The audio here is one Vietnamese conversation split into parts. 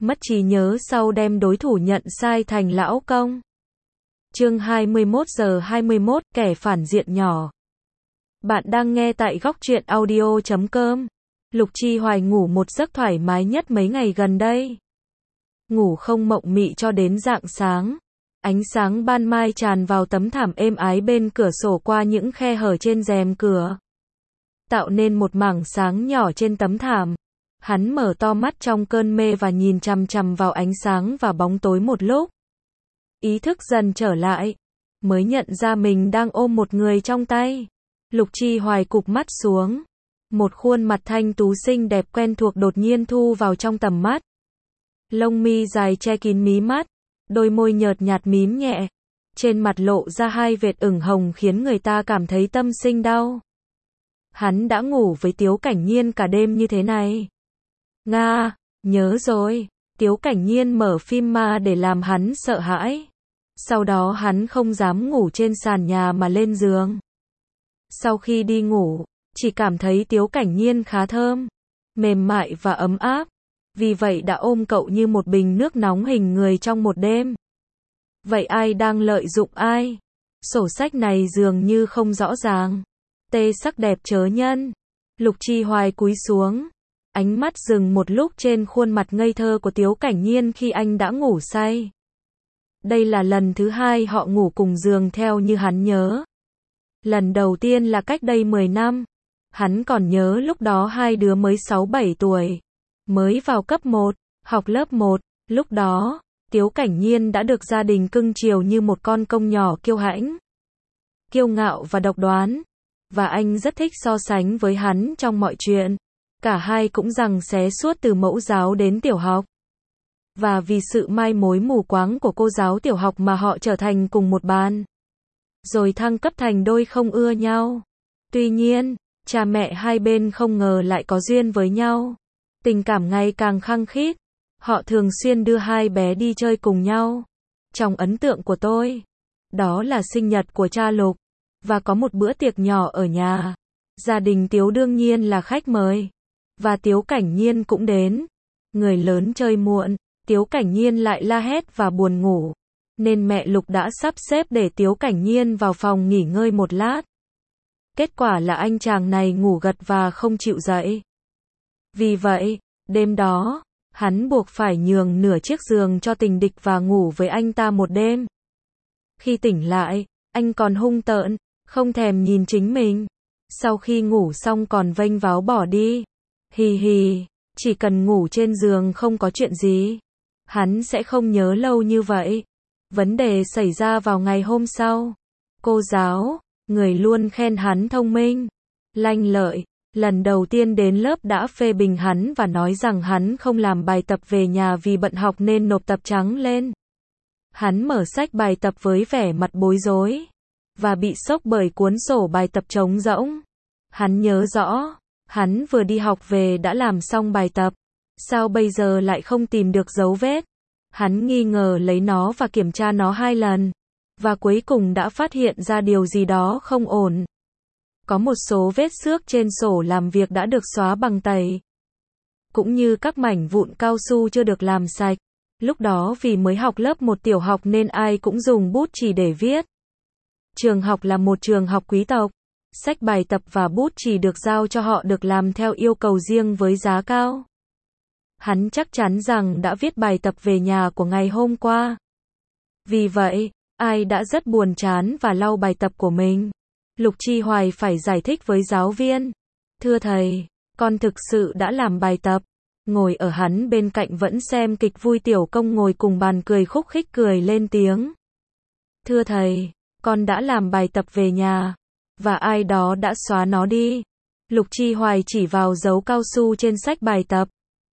mất trí nhớ sau đem đối thủ nhận sai thành lão công. Chương 21:21, kẻ phản diện nhỏ. Bạn đang nghe tại góc truyện audio.com. Lục Chi Hoài ngủ một giấc thoải mái nhất mấy ngày gần đây. Ngủ không mộng mị cho đến rạng sáng. Ánh sáng ban mai tràn vào tấm thảm êm ái bên cửa sổ qua những khe hở trên rèm cửa, tạo nên một mảng sáng nhỏ trên tấm thảm. Hắn mở to mắt trong cơn mê và nhìn chằm chằm vào ánh sáng và bóng tối một lúc. Ý thức dần trở lại, mới nhận ra mình đang ôm một người trong tay. Lục Chi Hoài cụp mắt xuống. Một khuôn mặt thanh tú xinh đẹp quen thuộc đột nhiên thu vào trong tầm mắt. Lông mi dài che kín mí mắt, đôi môi nhợt nhạt mím nhẹ. Trên mặt lộ ra hai vệt ửng hồng khiến người ta cảm thấy tâm sinh đau. Hắn đã ngủ với Tiếu Cảnh Nhiên cả đêm như thế này. Nga, nhớ rồi. Tiếu Cảnh Nhiên mở phim ma để làm hắn sợ hãi. Sau đó hắn không dám ngủ trên sàn nhà mà lên giường. Sau khi đi ngủ, chỉ cảm thấy Tiếu Cảnh Nhiên khá thơm, mềm mại và ấm áp. Vì vậy đã ôm cậu như một bình nước nóng hình người trong một đêm. Vậy ai đang lợi dụng ai? Sổ sách này dường như không rõ ràng. Tê sắc đẹp chớ nhân. Lục Chi Hoài cúi xuống. Ánh mắt dừng một lúc trên khuôn mặt ngây thơ của Tiếu Cảnh Nhiên khi anh đã ngủ say. Đây là lần thứ hai họ ngủ cùng giường theo như hắn nhớ. Lần đầu tiên là cách đây 10 năm. Hắn còn nhớ lúc đó hai đứa mới 6-7 tuổi. Mới vào cấp 1, học lớp 1. Lúc đó, Tiếu Cảnh Nhiên đã được gia đình cưng chiều như một con công nhỏ kiêu hãnh, kiêu ngạo và độc đoán. Và anh rất thích so sánh với hắn trong mọi chuyện. Cả hai cũng giằng xé suốt từ mẫu giáo đến tiểu học. Và vì sự mai mối mù quáng của cô giáo tiểu học mà họ trở thành cùng một ban. Rồi thăng cấp thành đôi không ưa nhau. Tuy nhiên, cha mẹ hai bên không ngờ lại có duyên với nhau. Tình cảm ngày càng khăng khít. Họ thường xuyên đưa hai bé đi chơi cùng nhau. Trong ấn tượng của tôi, đó là sinh nhật của cha Lục. Và có một bữa tiệc nhỏ ở nhà. Gia đình Tiếu đương nhiên là khách mời. Và Tiếu Cảnh Nhiên cũng đến. Người lớn chơi muộn, Tiếu Cảnh Nhiên lại la hét và buồn ngủ. Nên mẹ Lục đã sắp xếp để Tiếu Cảnh Nhiên vào phòng nghỉ ngơi một lát. Kết quả là anh chàng này ngủ gật và không chịu dậy. Vì vậy, đêm đó, hắn buộc phải nhường nửa chiếc giường cho tình địch và ngủ với anh ta một đêm. Khi tỉnh lại, anh còn hung tợn, không thèm nhìn chính mình. Sau khi ngủ xong còn vênh váo bỏ đi. Hì hì, chỉ cần ngủ trên giường không có chuyện gì. Hắn sẽ không nhớ lâu như vậy. Vấn đề xảy ra vào ngày hôm sau. Cô giáo, người luôn khen hắn thông minh, lanh lợi, lần đầu tiên đến lớp đã phê bình hắn và nói rằng hắn không làm bài tập về nhà vì bận học nên nộp tập trắng lên. Hắn mở sách bài tập với vẻ mặt bối rối. Và bị sốc bởi cuốn sổ bài tập trống rỗng. Hắn nhớ rõ, hắn vừa đi học về đã làm xong bài tập. Sao bây giờ lại không tìm được dấu vết? Hắn nghi ngờ lấy nó và kiểm tra nó 2 lần. Và cuối cùng đã phát hiện ra điều gì đó không ổn. Có một số vết xước trên sổ làm việc đã được xóa bằng tẩy. Cũng như các mảnh vụn cao su chưa được làm sạch. Lúc đó vì mới học lớp 1 tiểu học nên ai cũng dùng bút chì để viết. Trường học là một trường học quý tộc. Sách bài tập và bút chì được giao cho họ được làm theo yêu cầu riêng với giá cao. Hắn chắc chắn rằng đã viết bài tập về nhà của ngày hôm qua. Vì vậy, ai đã rất buồn chán và lau bài tập của mình. Lục Chi Hoài phải giải thích với giáo viên. Thưa thầy, con thực sự đã làm bài tập. Ngồi ở hắn bên cạnh vẫn xem kịch vui Tiểu Công ngồi cùng bàn cười khúc khích cười lên tiếng. Thưa thầy, con đã làm bài tập về nhà. Và ai đó đã xóa nó đi. Lục Chi Hoài chỉ vào dấu cao su trên sách bài tập.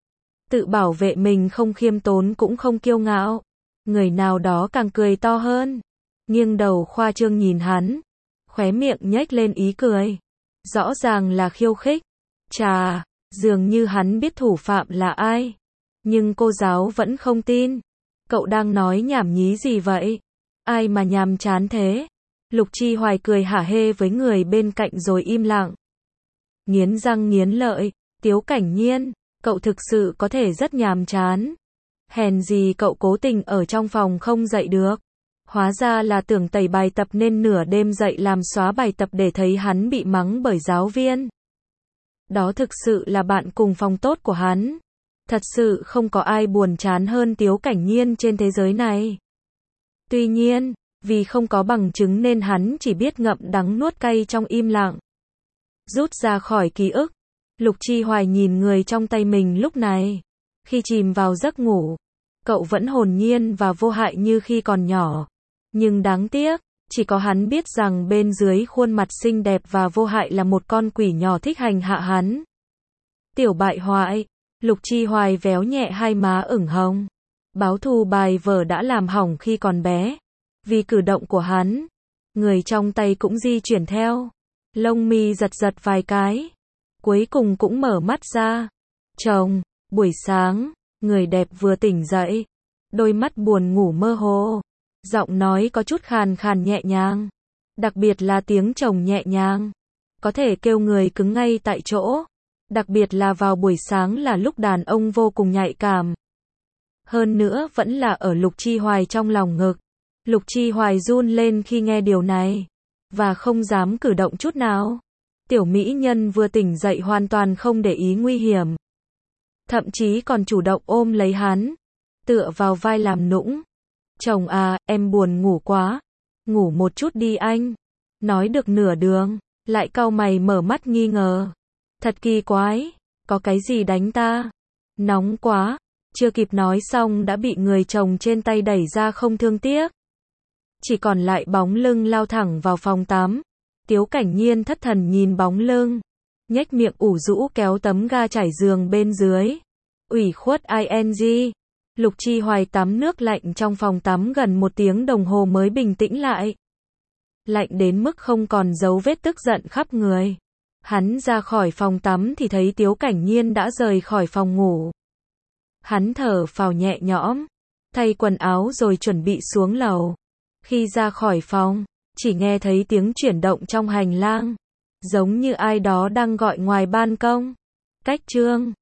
Tự bảo vệ mình không khiêm tốn cũng không kiêu ngạo. Người nào đó càng cười to hơn. Nghiêng đầu khoa trương nhìn hắn. Khóe miệng nhếch lên ý cười. Rõ ràng là khiêu khích. Chà, dường như hắn biết thủ phạm là ai. Nhưng cô giáo vẫn không tin. Cậu đang nói nhảm nhí gì vậy? Ai mà nhàm chán thế? Lục Chi Hoài cười hả hê với người bên cạnh rồi im lặng. Nghiến răng nghiến lợi, Tiếu Cảnh Nhiên, cậu thực sự có thể rất nhàm chán. Hèn gì cậu cố tình ở trong phòng không dậy được. Hóa ra là tưởng tẩy bài tập nên nửa đêm dậy làm xóa bài tập để thấy hắn bị mắng bởi giáo viên. Đó thực sự là bạn cùng phòng tốt của hắn. Thật sự không có ai buồn chán hơn Tiếu Cảnh Nhiên trên thế giới này. Tuy nhiên, vì không có bằng chứng nên hắn chỉ biết ngậm đắng nuốt cay trong im lặng. Rút ra khỏi ký ức, Lục Chi Hoài nhìn người trong tay mình lúc này. Khi chìm vào giấc ngủ, cậu vẫn hồn nhiên và vô hại như khi còn nhỏ. Nhưng đáng tiếc, chỉ có hắn biết rằng bên dưới khuôn mặt xinh đẹp và vô hại là một con quỷ nhỏ thích hành hạ hắn. Tiểu bại hoại, Lục Chi Hoài véo nhẹ hai má ửng hồng. Báo thù bài vở đã làm hỏng khi còn bé. Vì cử động của hắn, người trong tay cũng di chuyển theo. Lông mi giật giật vài cái. Cuối cùng cũng mở mắt ra. Chồng, buổi sáng, người đẹp vừa tỉnh dậy. Đôi mắt buồn ngủ mơ hồ. Giọng nói có chút khàn khàn nhẹ nhàng. Đặc biệt là tiếng chồng nhẹ nhàng. Có thể kêu người cứng ngay tại chỗ. Đặc biệt là vào buổi sáng là lúc đàn ông vô cùng nhạy cảm. Hơn nữa vẫn là ở Lục Chi Hoài trong lòng ngực. Lục Chi Hoài run lên khi nghe điều này. Và không dám cử động chút nào. Tiểu mỹ nhân vừa tỉnh dậy hoàn toàn không để ý nguy hiểm. Thậm chí còn chủ động ôm lấy hắn. Tựa vào vai làm nũng. Chồng à, em buồn ngủ quá. Ngủ một chút đi anh. Nói được nửa đường, lại cau mày mở mắt nghi ngờ. Thật kỳ quái, có cái gì đánh ta? Nóng quá. Chưa kịp nói xong đã bị người chồng trên tay đẩy ra không thương tiếc. Chỉ còn lại bóng lưng lao thẳng vào phòng tắm. Tiếu Cảnh Nhiên thất thần nhìn bóng lưng. Nhếch miệng ủ rũ kéo tấm ga trải giường bên dưới. Ủy khuất ing. Lục Chi Hoài tắm nước lạnh trong phòng tắm gần 1 tiếng đồng hồ mới bình tĩnh lại. Lạnh đến mức không còn dấu vết tức giận khắp người. Hắn ra khỏi phòng tắm thì thấy Tiếu Cảnh Nhiên đã rời khỏi phòng ngủ. Hắn thở phào nhẹ nhõm, thay quần áo rồi chuẩn bị xuống lầu. Khi ra khỏi phòng, chỉ nghe thấy tiếng chuyển động trong hành lang, giống như ai đó đang gọi ngoài ban công. Cách chương